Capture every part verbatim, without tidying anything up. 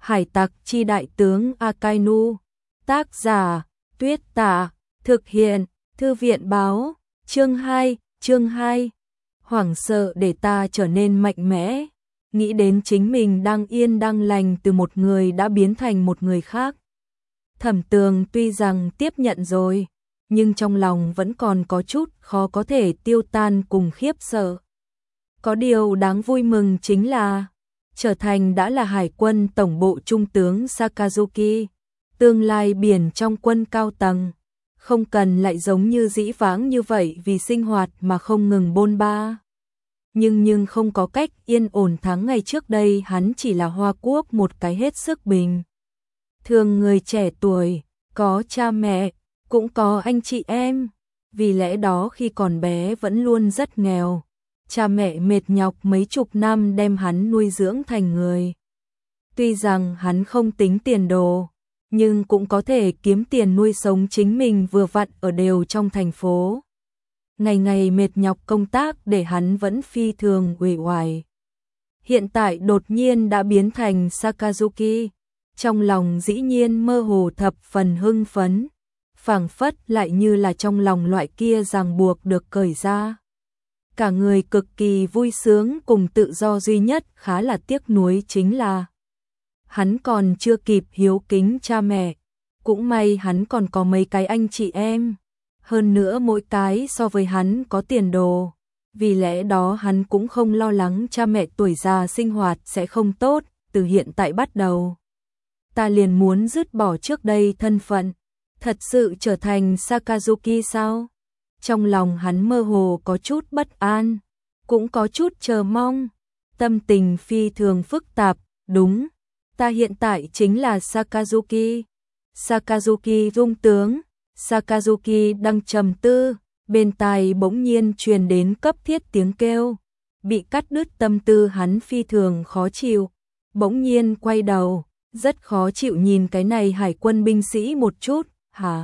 Hải tặc chi đại tướng Akainu. Tác giả, Tuyết Tả. Thực hiện, Thư viện báo. Chương hai, chương hai. Hoảng sợ để ta trở nên mạnh mẽ. Nghĩ đến chính mình đang yên đang lành từ một người đã biến thành một người khác. Thẩm Tường tuy rằng tiếp nhận rồi, nhưng trong lòng vẫn còn có chút khó có thể tiêu tan cùng khiếp sợ. Có điều đáng vui mừng chính là trở thành đã là Hải quân tổng bộ trung tướng Sakazuki, tương lai biển trong quân cao tầng, không cần lại giống như dĩ vãng như vậy vì sinh hoạt mà không ngừng bôn ba. Nhưng nhưng không có cách yên ổn tháng ngày trước đây hắn chỉ là Hoa Quốc một cái hết sức bình thường người trẻ tuổi, có cha mẹ, cũng có anh chị em, vì lẽ đó khi còn bé vẫn luôn rất nghèo. Cha mẹ mệt nhọc mấy chục năm đem hắn nuôi dưỡng thành người. Tuy rằng hắn không tính tiền đồ, nhưng cũng có thể kiếm tiền nuôi sống chính mình vừa vặn ở đều trong thành phố. Ngày ngày mệt nhọc công tác để hắn vẫn phi thường uể oải. Hiện tại đột nhiên đã biến thành Sakazuki, trong lòng dĩ nhiên mơ hồ thập phần hưng phấn, phảng phất lại như là trong lòng loại kia ràng buộc được cởi ra. Cả người cực kỳ vui sướng cùng tự do, duy nhất khá là tiếc nuối chính là hắn còn chưa kịp hiếu kính cha mẹ, cũng may hắn còn có mấy cái anh chị em, hơn nữa mỗi cái so với hắn có tiền đồ, vì lẽ đó hắn cũng không lo lắng cha mẹ tuổi già sinh hoạt sẽ không tốt. Từ hiện tại bắt đầu, ta liền muốn dứt bỏ trước đây thân phận, thật sự trở thành Sakazuki sao? Trong lòng hắn mơ hồ có chút bất an, cũng có chút chờ mong, tâm tình phi thường phức tạp. Đúng, ta hiện tại chính là Sakazuki. Sakazuki dung tướng. Sakazuki đang trầm tư, bên tai bỗng nhiên truyền đến cấp thiết tiếng kêu, bị cắt đứt tâm tư hắn phi thường khó chịu, bỗng nhiên quay đầu, rất khó chịu nhìn cái này hải quân binh sĩ một chút. Hả?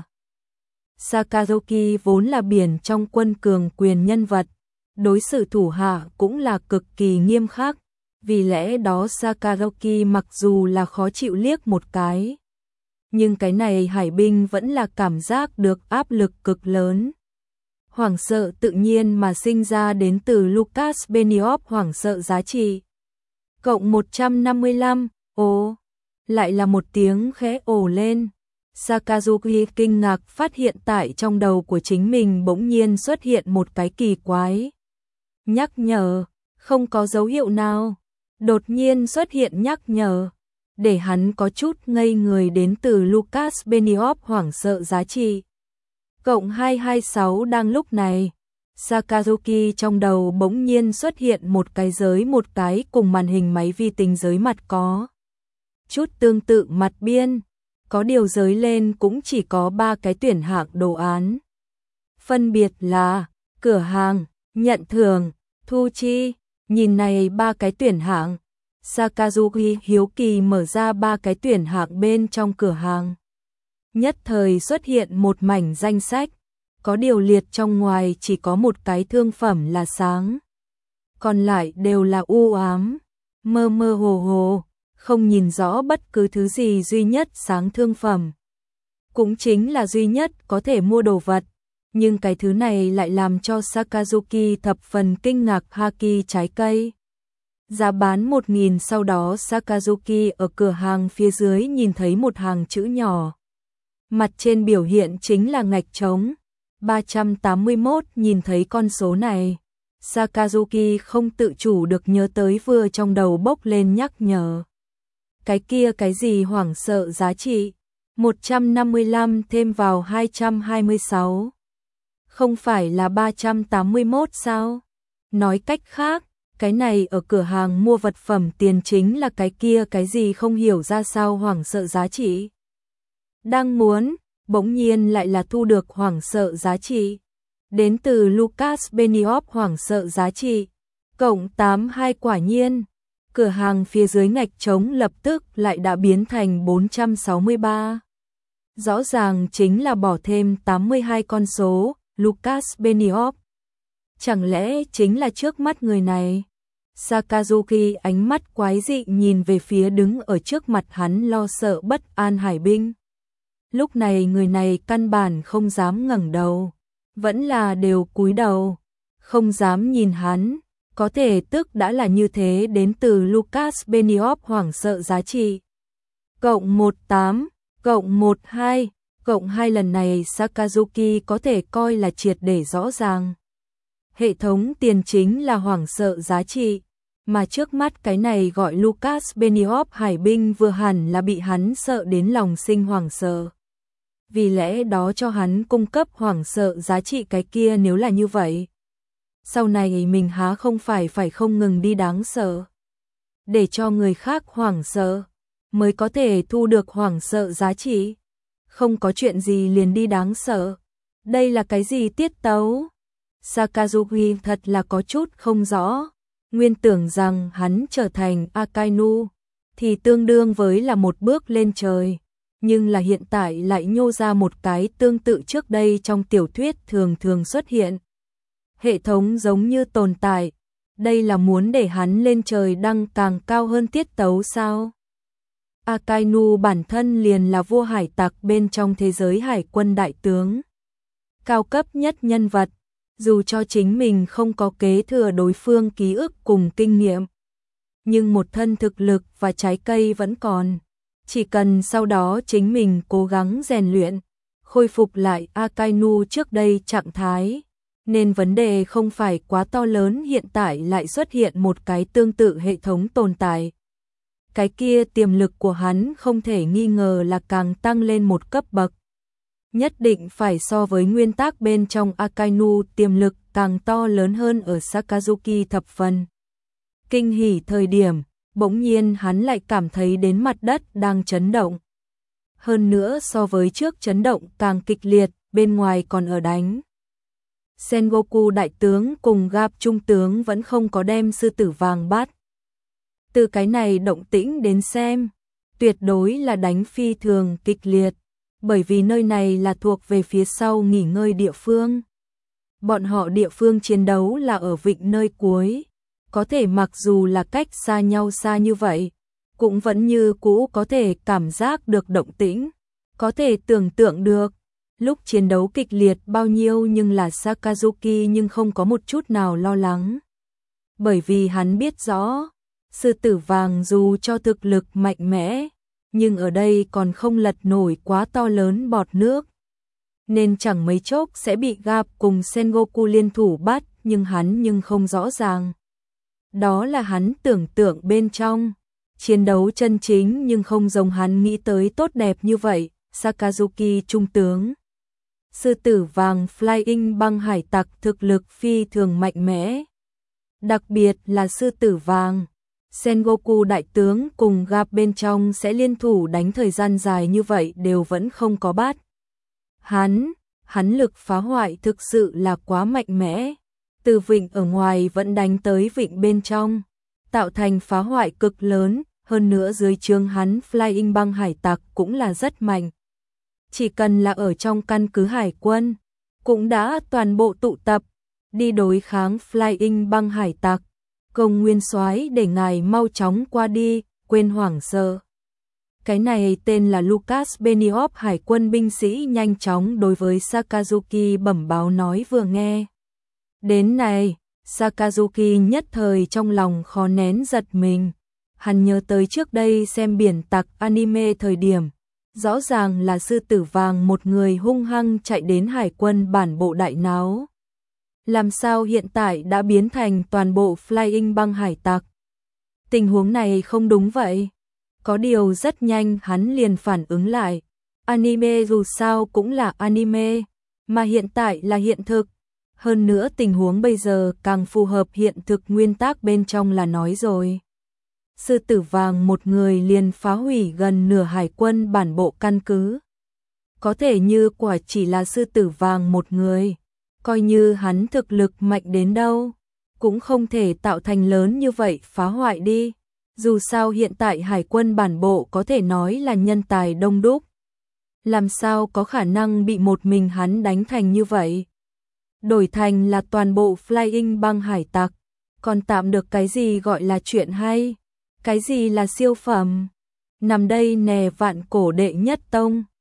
Sakazuki vốn là biển trong quân cường quyền nhân vật, đối xử thủ hạ cũng là cực kỳ nghiêm khắc, vì lẽ đó Sakazuki mặc dù là khó chịu liếc một cái, nhưng cái này hải binh vẫn là cảm giác được áp lực cực lớn. Hoảng sợ tự nhiên mà sinh ra đến từ Lucas Benioff, hoảng sợ giá trị cộng một trăm năm mươi lăm. Ồ, lại là một tiếng khẽ ồ lên. Sakazuki kinh ngạc phát hiện tại trong đầu của chính mình bỗng nhiên xuất hiện một cái kỳ quái nhắc nhở, không có dấu hiệu nào, đột nhiên xuất hiện nhắc nhở, để hắn có chút ngây người, đến từ Lucas Benioff, hoảng sợ giá trị cộng hai trăm hai mươi sáu. Đang lúc này, Sakazuki trong đầu bỗng nhiên xuất hiện một cái giới, một cái cùng màn hình máy vi tính giới mặt có chút tương tự mặt biên. Có điều giới lên cũng chỉ có ba cái tuyển hạng đồ án, phân biệt là cửa hàng, nhận thưởng, thu chi. Nhìn này ba cái tuyển hạng, Sakazuki hiếu kỳ mở ra ba cái tuyển hạng bên trong cửa hàng. Nhất thời xuất hiện một mảnh danh sách, có điều liệt trong ngoài chỉ có một cái thương phẩm là sáng, còn lại đều là u ám, mơ mơ hồ hồ, không nhìn rõ bất cứ thứ gì. Duy nhất sáng thương phẩm, cũng chính là duy nhất có thể mua đồ vật, nhưng cái thứ này lại làm cho Sakazuki thập phần kinh ngạc. Haki trái cây, giá bán một nghìn. Sau đó Sakazuki ở cửa hàng phía dưới nhìn thấy một hàng chữ nhỏ, mặt trên biểu hiện chính là ngạch trống ba trăm tám mươi mốt. Nhìn thấy con số này, Sakazuki không tự chủ được nhớ tới vừa trong đầu bốc lên nhắc nhở. Cái kia cái gì hoảng sợ giá trị một trăm năm mươi lăm thêm vào hai trăm hai mươi sáu, không phải là ba trăm tám mươi mốt sao? Nói cách khác, cái này ở cửa hàng mua vật phẩm tiền chính là cái kia cái gì không hiểu ra sao hoảng sợ giá trị. Đang muốn, bỗng nhiên lại là thu được hoảng sợ giá trị. Đến từ Lucas Benioff, hoảng sợ giá trị cộng tám mươi hai. Quả nhiên, cửa hàng phía dưới ngạch trống lập tức lại đã biến thành bốn trăm sáu mươi ba. Rõ ràng chính là bỏ thêm tám mươi hai con số. Lucas Benioff, chẳng lẽ chính là trước mắt người này? Sakazuki ánh mắt quái dị nhìn về phía đứng ở trước mặt hắn lo sợ bất an hải binh. Lúc này người này căn bản không dám ngẩng đầu, vẫn là đều cúi đầu, không dám nhìn hắn, có thể tức đã là như thế đến từ Lucas Benioff hoảng sợ giá trị. Cộng một tám, cộng một hai, cộng hai lần này Sakazuki có thể coi là triệt để rõ ràng. Hệ thống tiền chính là hoảng sợ giá trị, mà trước mắt cái này gọi Lucas Benioff hải binh vừa hẳn là bị hắn sợ đến lòng sinh hoảng sợ. Vì lẽ đó cho hắn cung cấp hoảng sợ giá trị cái kia nếu là như vậy. Sau này mình há không phải phải không ngừng đi đáng sợ. Để cho người khác hoảng sợ, mới có thể thu được hoảng sợ giá trị. Không có chuyện gì liền đi đáng sợ. Đây là cái gì tiết tấu? Sakazuki thật là có chút không rõ. Nguyên tưởng rằng hắn trở thành Akainu, thì tương đương với là một bước lên trời. Nhưng là hiện tại lại nhô ra một cái tương tự trước đây trong tiểu thuyết thường thường xuất hiện. Hệ thống giống như tồn tại. Đây là muốn để hắn lên trời đăng càng cao hơn tiết tấu sao? Akainu bản thân liền là vua hải tặc bên trong thế giới hải quân đại tướng. Cao cấp nhất nhân vật, dù cho chính mình không có kế thừa đối phương ký ức cùng kinh nghiệm. Nhưng một thân thực lực và trái cây vẫn còn. Chỉ cần sau đó chính mình cố gắng rèn luyện, khôi phục lại Akainu trước đây trạng thái. Nên vấn đề không phải quá to lớn, hiện tại lại xuất hiện một cái tương tự hệ thống tồn tại. Cái kia tiềm lực của hắn không thể nghi ngờ là càng tăng lên một cấp bậc. Nhất định phải so với nguyên tắc bên trong Akainu tiềm lực càng to lớn hơn ở Sakazuki thập phần. Kinh hỉ thời điểm, bỗng nhiên hắn lại cảm thấy đến mặt đất đang chấn động. Hơn nữa so với trước chấn động càng kịch liệt, bên ngoài còn ở đánh. Sengoku đại tướng cùng Gap trung tướng vẫn không có đem sư tử vàng bắt. Từ cái này động tĩnh đến xem, tuyệt đối là đánh phi thường kịch liệt, bởi vì nơi này là thuộc về phía sau nghỉ ngơi địa phương. Bọn họ địa phương chiến đấu là ở vịnh nơi cuối, có thể mặc dù là cách xa nhau xa như vậy, cũng vẫn như cũ có thể cảm giác được động tĩnh, có thể tưởng tượng được. Lúc chiến đấu kịch liệt bao nhiêu nhưng là Sakazuki nhưng không có một chút nào lo lắng. Bởi vì hắn biết rõ, sư tử vàng dù cho thực lực mạnh mẽ, nhưng ở đây còn không lật nổi quá to lớn bọt nước. Nên chẳng mấy chốc sẽ bị Gap cùng Sengoku liên thủ bắt, nhưng hắn nhưng không rõ ràng. Đó là hắn tưởng tượng bên trong. Chiến đấu chân chính nhưng không giống hắn nghĩ tới tốt đẹp như vậy. Sakazuki trung tướng. Sư tử vàng Flying băng hải tặc thực lực phi thường mạnh mẽ. Đặc biệt là sư tử vàng. Sengoku đại tướng cùng Gap bên trong sẽ liên thủ đánh thời gian dài như vậy đều vẫn không có bắt. Hắn, hắn lực phá hoại thực sự là quá mạnh mẽ. Từ vịnh ở ngoài vẫn đánh tới vịnh bên trong, tạo thành phá hoại cực lớn, hơn nữa dưới trướng hắn Flying băng hải tặc cũng là rất mạnh. Chỉ cần là ở trong căn cứ hải quân, cũng đã toàn bộ tụ tập, đi đối kháng Flying băng hải tặc. Công nguyên soái để ngài mau chóng qua đi, quên hoảng sợ. Cái này tên là Lucas Benioff hải quân binh sĩ nhanh chóng đối với Sakazuki bẩm báo nói vừa nghe. Đến này, Sakazuki nhất thời trong lòng khó nén giật mình. Hắn nhớ tới trước đây xem biển tặc anime thời điểm. Rõ ràng là sư tử vàng một người hung hăng chạy đến hải quân bản bộ đại náo. Làm sao hiện tại đã biến thành toàn bộ Flying băng hải tặc? Tình huống này không đúng vậy. Có điều rất nhanh hắn liền phản ứng lại. Anime dù sao cũng là anime, mà hiện tại là hiện thực. Hơn nữa tình huống bây giờ càng phù hợp hiện thực nguyên tắc bên trong là nói rồi. Sư tử vàng một người liền phá hủy gần nửa hải quân bản bộ căn cứ. Có thể như quả chỉ là sư tử vàng một người, coi như hắn thực lực mạnh đến đâu, cũng không thể tạo thành lớn như vậy phá hoại đi. Dù sao hiện tại hải quân bản bộ có thể nói là nhân tài đông đúc. Làm sao có khả năng bị một mình hắn đánh thành như vậy? Đổi thành là toàn bộ Flying băng hải tặc, còn tạm được cái gì gọi là chuyện hay, cái gì là siêu phẩm. Nằm đây nè vạn cổ đệ nhất tông.